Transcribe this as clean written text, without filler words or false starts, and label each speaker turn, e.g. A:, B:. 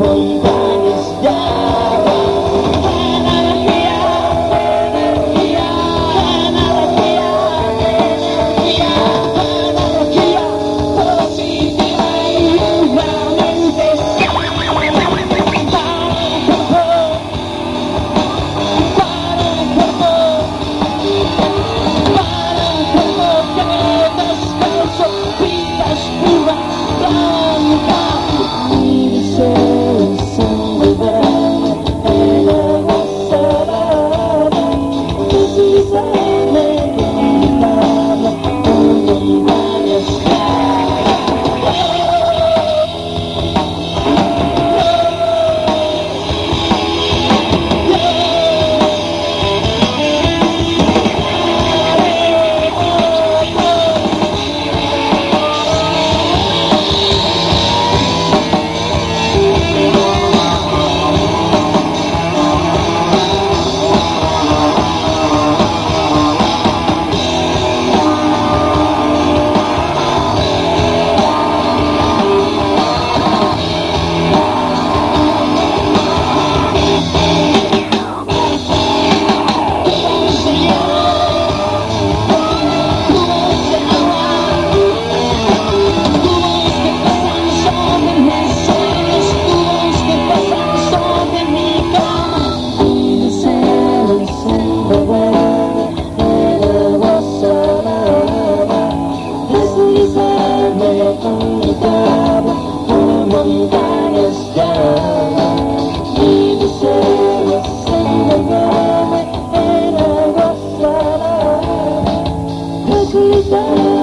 A: montañas de agua. Energía, energía, energía, energía, energía positiva y puramente sana para el cuerpo, que descalzo, vida es pura, blanca. Mi deseo es envolverme en agua salada, deslizarme en mi tabla con montañas de montañas de agua. Mi deseo es envolverme en agua salada, deslizarme